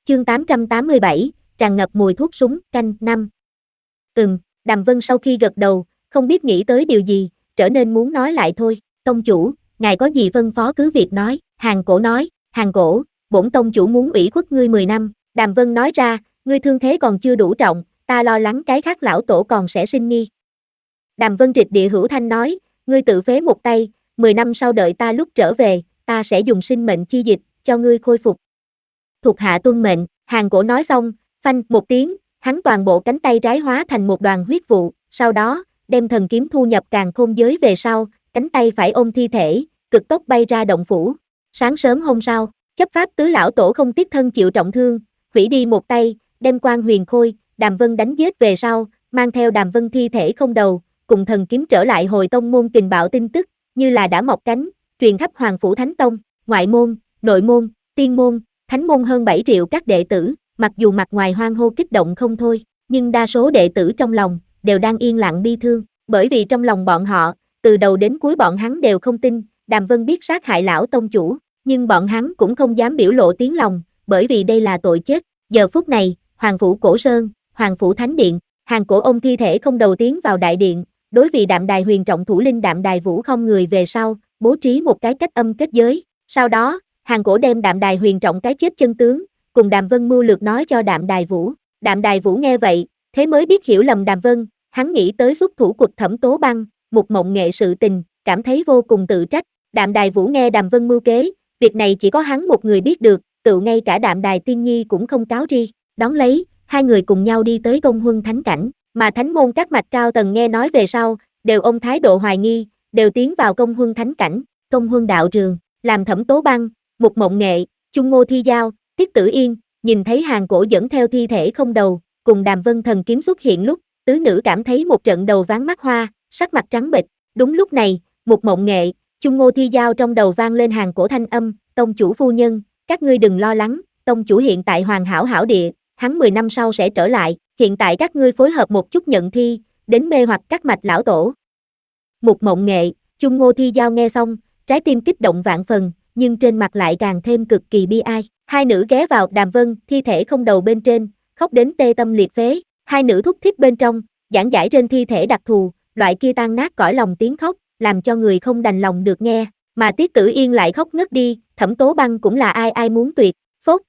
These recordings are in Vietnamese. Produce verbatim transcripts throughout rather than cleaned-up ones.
Chương tám trăm tám mươi bảy, tràn ngập mùi thuốc súng, canh, năm. Ừm, Đàm Vân sau khi gật đầu, không biết nghĩ tới điều gì, trở nên muốn nói lại thôi. Tông chủ, ngài có gì phân phó cứ việc nói. Hàng Cổ nói, Hàng Cổ, bổn tông chủ muốn ủy khuất ngươi mười năm. Đàm Vân nói ra, ngươi thương thế còn chưa đủ trọng, ta lo lắng cái khác lão tổ còn sẽ sinh nghi. Đàm Vân trịch địa hữu thanh nói, ngươi tự phế một tay, mười năm sau đợi ta lúc trở về, ta sẽ dùng sinh mệnh chi dịch, cho ngươi khôi phục. Thuộc hạ tuân mệnh. Hàng Cổ nói xong, phanh một tiếng, hắn toàn bộ cánh tay trái hóa thành một đoàn huyết vụ, sau đó, đem thần kiếm thu nhập càn khôn giới về sau, cánh tay phải ôm thi thể, cực tốc bay ra động phủ. Sáng sớm hôm sau, chấp pháp tứ lão tổ không tiếc thân chịu trọng thương, hủy đi một tay, đem quan huyền khôi, Đàm Vân đánh giết về sau, mang theo Đàm Vân thi thể không đầu, cùng thần kiếm trở lại hồi tông môn tình bạo tin tức, như là đã mọc cánh, truyền khắp Hoàng Phủ Thánh Tông, ngoại môn, nội môn, tiên môn, thánh môn hơn bảy triệu các đệ tử, mặc dù mặt ngoài hoan hô kích động không thôi, nhưng đa số đệ tử trong lòng, đều đang yên lặng bi thương, bởi vì trong lòng bọn họ, từ đầu đến cuối bọn hắn đều không tin, Đàm Vân biết sát hại lão tông chủ, nhưng bọn hắn cũng không dám biểu lộ tiếng lòng, bởi vì đây là tội chết. Giờ phút này, Hoàng Phủ Cổ Sơn, Hoàng Phủ Thánh Điện, Hàng Cổ ôm thi thể không đầu tiến vào đại điện, đối vị Đạm Đài Huyền trọng thủ linh Đạm Đài Vũ không người về sau, bố trí một cái cách âm kết giới, sau đó, Hàng Cổ đem Đạm Đài Huyền trọng cái chết chân tướng, cùng Đàm Vân mưu lược nói cho Đạm Đài Vũ. Đạm Đài Vũ nghe vậy, thế mới biết hiểu lầm Đàm Vân, hắn nghĩ tới xuất thủ cuộc Thẩm Tố Băng, một mộng nghệ sự tình, cảm thấy vô cùng tự trách. Đạm Đài Vũ nghe Đàm Vân mưu kế, việc này chỉ có hắn một người biết được, tự ngay cả Đạm Đài Tiên Nhi cũng không cáo ri. Đón lấy, hai người cùng nhau đi tới Công Huân Thánh Cảnh, mà thánh môn các mạch cao tầng nghe nói về sau, đều ôm thái độ hoài nghi, đều tiến vào Công Huân Thánh Cảnh. Công Huân đạo trường, làm Thẩm Tố Băng, một mộng nghệ, Chung Ngô Thi Giao, Tiết Tử Yên, nhìn thấy Hàng Cổ dẫn theo thi thể không đầu, cùng Đàm Vân thần kiếm xuất hiện lúc, tứ nữ cảm thấy một trận đầu váng mắt hoa, sắc mặt trắng bệch. Đúng lúc này, một mộng nghệ, Chung Ngô Thi Giao trong đầu vang lên Hàng Cổ thanh âm, tông chủ phu nhân, các ngươi đừng lo lắng, tông chủ hiện tại hoàn hảo hảo địa, hắn mười năm sau sẽ trở lại, hiện tại các ngươi phối hợp một chút nhận thi, đến mê hoặc các mạch lão tổ. Một mộng nghệ, Chung Ngô Thi Giao nghe xong, trái tim kích động vạn phần, nhưng trên mặt lại càng thêm cực kỳ bi ai. Hai nữ ghé vào Đàm Vân, thi thể không đầu bên trên, khóc đến tê tâm liệt phế. Hai nữ thúc thiết bên trong, giảng giải trên thi thể đặc thù, loại kia tan nát cõi lòng tiếng khóc, làm cho người không đành lòng được nghe. Mà Tiết Tử Yên lại khóc ngất đi, Thẩm Tố Băng cũng là ai ai muốn tuyệt, phốt.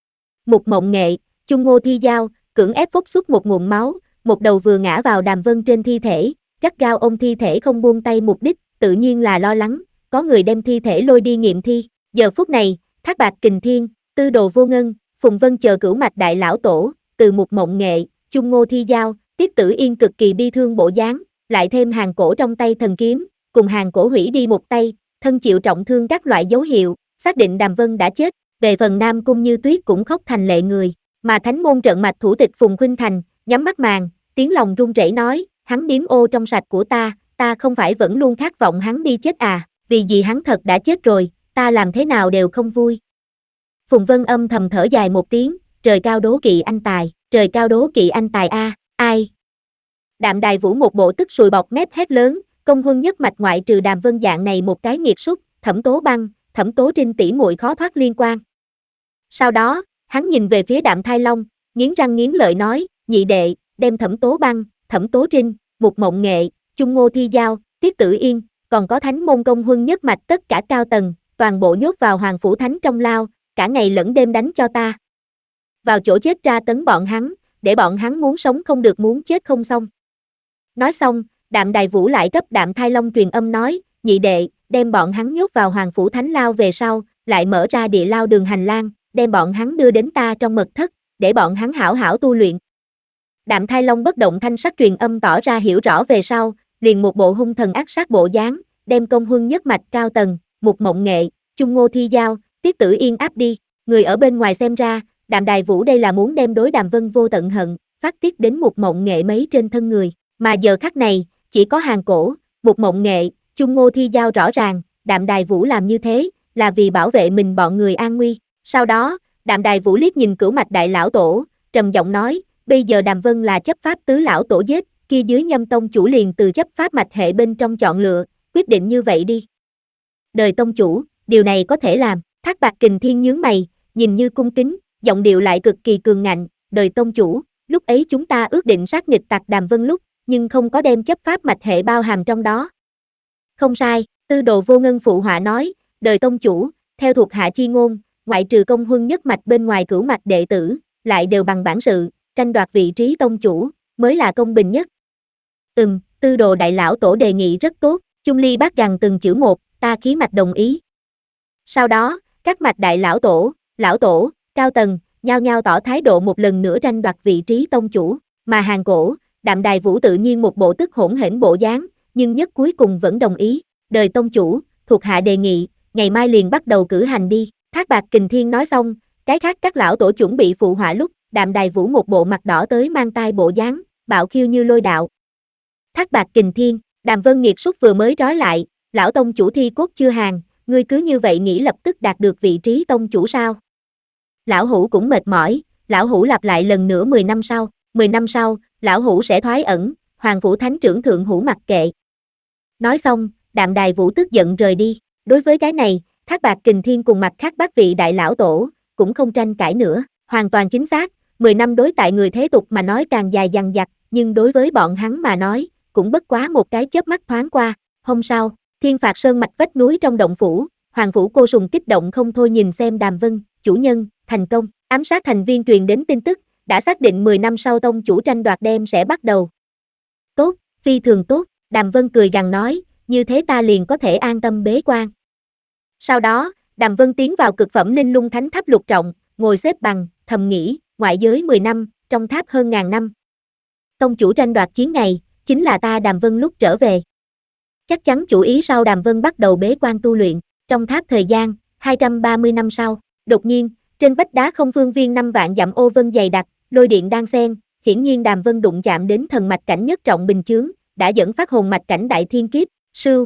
Một mộng nghệ, Chung Ngô Thi Giao, cưỡng ép phốt xuất một nguồn máu, một đầu vừa ngã vào Đàm Vân trên thi thể, gắt gao ôm thi thể không buông tay, mục đích, tự nhiên là lo lắng, có người đem thi thể lôi đi nghiệm thi. Giờ phút này, Thác Bạt Kình Thiên, Tư Đồ Vô Ngân, Phùng Vân chờ cửu mạch đại lão tổ, từ một mộng nghệ, Chung Ngô Thi Giao, Tiết Tử Yên cực kỳ bi thương bộ dáng, lại thêm Hàng Cổ trong tay thần kiếm, cùng Hàng Cổ hủy đi một tay, thân chịu trọng thương các loại dấu hiệu, xác định Đàm Vân đã chết. Về phần Nam Cung Như Tuyết cũng khóc thành lệ người, mà thánh môn trận mạch thủ tịch Phùng Khuynh Thành, nhắm mắt màn, tiếng lòng run rẩy nói, hắn điếm ô trong sạch của ta, ta không phải vẫn luôn khát vọng hắn đi chết à, vì gì hắn thật đã chết rồi, ta làm thế nào đều không vui. Phùng Vân âm thầm thở dài một tiếng, trời cao đố kỵ anh tài, trời cao đố kỵ anh tài a, à, ai? Đạm Đài Vũ một bộ tức sùi bọt mép hét lớn, Công Huân nhất mạch ngoại trừ Đàm Vân dạng này một cái nghiệt súc, Thẩm Tố Băng, Thẩm Tố Trinh tỷ muội khó thoát liên quan. Sau đó, hắn nhìn về phía Đạm Thai Long, nghiến răng nghiến lợi nói, nhị đệ, đem Thẩm Tố Băng, Thẩm Tố Trinh, một mộng nghệ, Chung Ngô Thi Giao, Tiết Tử Yên, còn có thánh môn Công Huân nhất mạch tất cả cao tầng, toàn bộ nhốt vào Hoàng Phủ Thánh trong lao, cả ngày lẫn đêm đánh cho ta. Vào chỗ chết tra tấn bọn hắn, để bọn hắn muốn sống không được muốn chết không xong. Nói xong, Đạm Đài Vũ lại cấp Đạm Thai Long truyền âm nói, nhị đệ, đem bọn hắn nhốt vào Hoàng Phủ Thánh lao về sau, lại mở ra địa lao đường hành lang, đem bọn hắn đưa đến ta trong mật thất, để bọn hắn hảo hảo tu luyện. Đạm Thai Long bất động thanh sắc truyền âm tỏ ra hiểu rõ về sau, liền một bộ hung thần ác sát bộ dáng, đem Công Huân nhất mạch cao tầng, một mộng nghệ, Chung Ngô Thi Giao, Tiết Tử Yên áp đi. Người ở bên ngoài xem ra, Đạm Đài Vũ đây là muốn đem đối Đàm Vân vô tận hận, phát tiết đến một mộng nghệ mấy trên thân người, mà giờ khắc này, chỉ có Hàng Cổ, một mộng nghệ, Chung Ngô Thi Giao rõ ràng, Đạm Đài Vũ làm như thế, là vì bảo vệ mình bọn người an nguy. Sau đó, Đạm Đài Vũ liếc nhìn cửu mạch đại lão tổ, trầm giọng nói, bây giờ Đàm Vân là chấp pháp tứ lão tổ giết, kia dưới Nhâm tông chủ liền từ chấp pháp mạch hệ bên trong chọn lựa, quyết định như vậy đi. Đời tông chủ, điều này có thể làm. Thác Bạt Kình Thiên nhướng mày, nhìn như cung kính, giọng điệu lại cực kỳ cường ngạnh, đời tông chủ, lúc ấy chúng ta ước định sát nghịch tặc Đàm Vân lúc, nhưng không có đem chấp pháp mạch hệ bao hàm trong đó. Không sai, Tư Đồ Vô Ngân phụ họa nói, đời tông chủ, theo thuộc hạ chi ngôn, ngoại trừ công huân nhất mạch bên ngoài cửu mạch đệ tử, lại đều bằng bản sự, tranh đoạt vị trí tông chủ, mới là công bình nhất. Ừm, Tư Đồ đại lão tổ đề nghị rất tốt, Chung Ly bác gằn từng chữ một, ta khí mạch đồng ý. Sau đó, các mạch đại lão tổ, lão tổ, cao tầng, nhao nhao tỏ thái độ một lần nữa tranh đoạt vị trí tông chủ, mà Hàng Cổ, Đạm Đài Vũ tự nhiên một bộ tức hỗn hển bộ dáng, nhưng nhất cuối cùng vẫn đồng ý, đời tông chủ, thuộc hạ đề nghị, ngày mai liền bắt đầu cử hành đi. Thác Bạt Kình Thiên nói xong, cái khác các lão tổ chuẩn bị phụ họa lúc, Đạm Đài Vũ một bộ mặt đỏ tới mang tai bộ dáng, bạo khiêu như lôi đạo. Thác Bạt Kình Thiên, Đàm Vân nghiệt súc vừa mới trói lại, lão tông chủ thi cốt chưa hàng, ngươi cứ như vậy nghĩ lập tức đạt được vị trí tông chủ sao? Lão Hủ cũng mệt mỏi, lão Hủ lặp lại lần nữa mười năm sau, mười năm sau, lão Hủ sẽ thoái ẩn, Hoàng Phủ Thánh trưởng thượng Hủ mặc kệ. Nói xong, Đạm Đài Vũ tức giận rời đi, đối với cái này, Thác Bạt Kình Thiên cùng mặt khác bác vị đại lão tổ, cũng không tranh cãi nữa, hoàn toàn chính xác, mười năm đối tại người thế tục mà nói càng dài dằng dặc, nhưng đối với bọn hắn mà nói, cũng bất quá một cái chớp mắt thoáng qua. Hôm sau, Thiên Phạt Sơn mạch vách núi trong động phủ, Hoàng Phủ Cô Sùng kích động không thôi nhìn xem Đàm Vân, chủ nhân, thành công, ám sát thành viên truyền đến tin tức, đã xác định mười năm sau tông chủ tranh đoạt đêm sẽ bắt đầu. Tốt, phi thường tốt, Đàm Vân cười gằn nói, như thế ta liền có thể an tâm bế quan. Sau đó, Đàm Vân tiến vào cực phẩm linh lung thánh tháp lục trọng, ngồi xếp bằng, thầm nghĩ, ngoại giới mười năm, trong tháp hơn ngàn năm. Tông chủ tranh đoạt chiến ngày, chính là ta Đàm Vân lúc trở về. Chắc chắn chủ ý sau Đàm Vân bắt đầu bế quan tu luyện, trong tháp thời gian, hai trăm ba mươi năm sau, đột nhiên, trên vách đá không phương viên năm vạn dặm ô vân dày đặc, lôi điện đang xen, hiển nhiên Đàm Vân đụng chạm đến thần mạch cảnh nhất trọng bình chướng, đã dẫn phát hồn mạch cảnh đại thiên kiếp, sưu.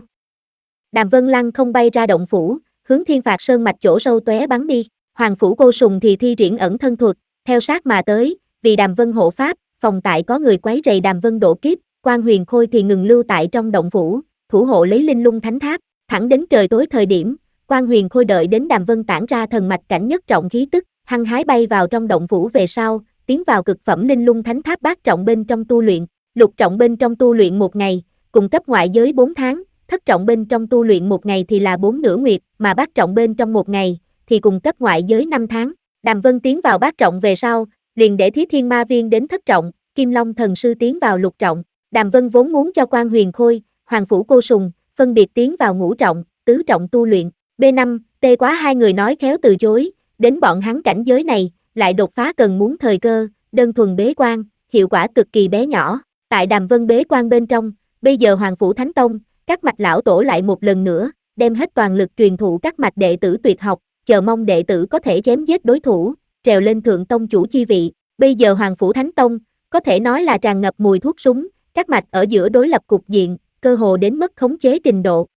Đàm Vân lăng không bay ra động phủ, hướng Thiên Phạt Sơn mạch chỗ sâu tóe bắn đi, Hoàng Phủ Cô Sùng thì thi triển ẩn thân thuật, theo sát mà tới, vì Đàm Vân hộ pháp, phòng tại có người quấy rầy Đàm Vân độ kiếp, Quan Huyền Khôi thì ngừng lưu tại trong động phủ, thủ hộ lấy linh lung thánh tháp, thẳng đến trời tối thời điểm, Quan Huyền Khôi đợi đến Đàm Vân tản ra thần mạch cảnh nhất trọng khí tức, hăng hái bay vào trong động phủ về sau, tiến vào cực phẩm linh lung thánh tháp bát trọng bên trong tu luyện, lục trọng bên trong tu luyện một ngày, cùng cấp ngoại giới bốn tháng, thất trọng bên trong tu luyện một ngày thì là bốn nửa nguyệt, mà bát trọng bên trong một ngày, thì cùng cấp ngoại giới năm tháng. Đàm Vân tiến vào bát trọng về sau, liền để Thí Thiên Ma Viên đến thất trọng, Kim Long Thần Sư tiến vào lục trọng. Đàm Vân vốn muốn cho Quan Huyền Khôi, Hoàng Phủ Cô Sùng, phân biệt tiến vào ngũ trọng, tứ trọng tu luyện. B năm, tê quá hai người nói khéo từ chối, đến bọn hắn cảnh giới này, lại đột phá cần muốn thời cơ, đơn thuần bế quan, hiệu quả cực kỳ bé nhỏ. Tại Đàm Vân bế quan bên trong, bây giờ Hoàng Phủ Thánh Tông, các mạch lão tổ lại một lần nữa, đem hết toàn lực truyền thụ các mạch đệ tử tuyệt học, chờ mong đệ tử có thể chém giết đối thủ, trèo lên thượng tông chủ chi vị. Bây giờ Hoàng Phủ Thánh Tông, có thể nói là tràn ngập mùi thuốc súng, các mạch ở giữa đối lập cục diện, cơ hồ đến mất khống chế trình độ.